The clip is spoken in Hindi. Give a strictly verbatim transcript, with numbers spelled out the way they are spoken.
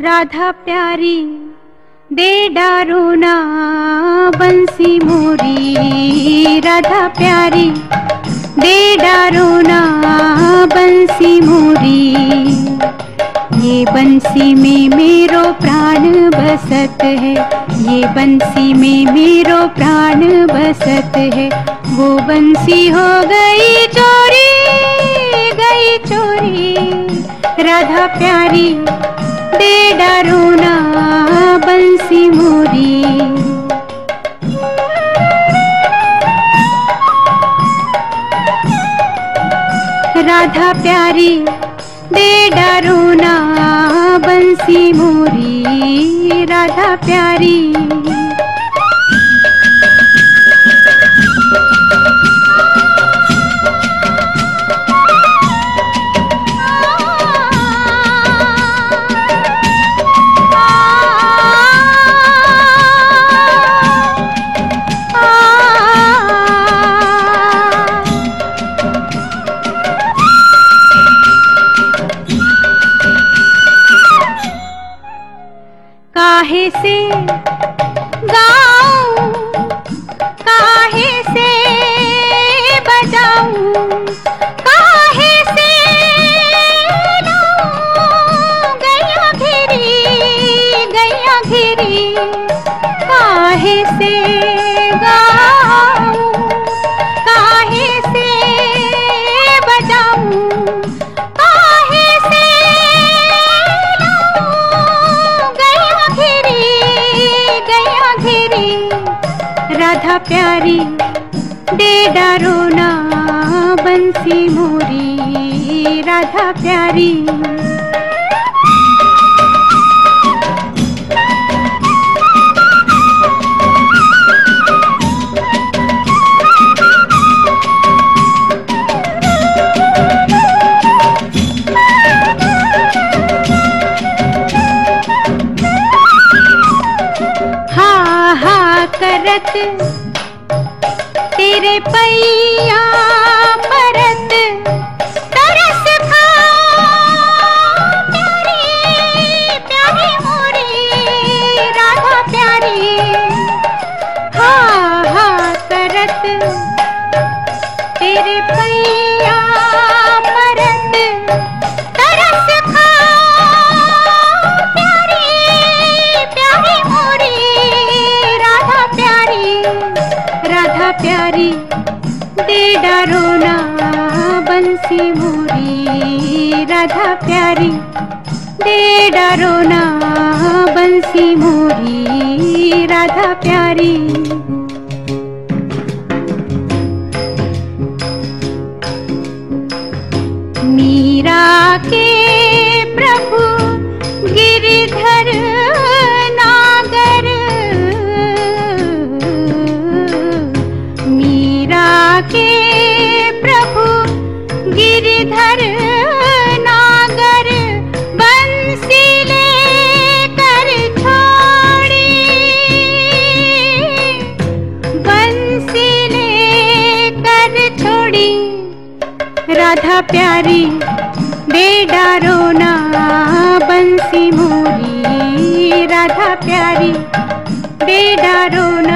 राधा प्यारी दे डारो ना बंसी मोरी, राधा प्यारी दे डारो ना बंसी मोरी। ये बंसी में मेरो प्राण बसत है, ये बंसी में मेरो प्राण बसत है। वो बंसी हो गई चोरी, गई चोरी, राधा प्यारी दे डारो ना बंसी मोरी। राधा प्यारी दे डारो ना बंसी मोरी, राधा प्यारी। काहे से गाऊं, काहे से बजाऊं, काहे से गाऊं, गैया घेरी, गैया घेरी। काहे से गाऊं, काहे से बजाऊं, काहे से राधा प्यारी दे डारो ना बंसी मोरी, राधा प्यारी। हा हा करत तेरे पैया परत तरस खा प्यारी, प्यारी मोरी, राधा प्यारी। हा हा करत तेरे पैया परत तरस खा प्यारी, प्यारी मोरी, राधा प्यारी। राधा प्यारी दे डारो ना बंसी मोरी, राधा प्यारी दे डारो ना बंसी मोरी, राधा प्यारी। मीरा के प्रभु गिरिधर नागर, मीरा के प्रभु गिरिधर नागर, बंसी लेकर छोड़ी, बंसी लेकर छोड़ी। राधा प्यारी दे डारो ना बंसी मोरी, राधा प्यारी दे डारो ना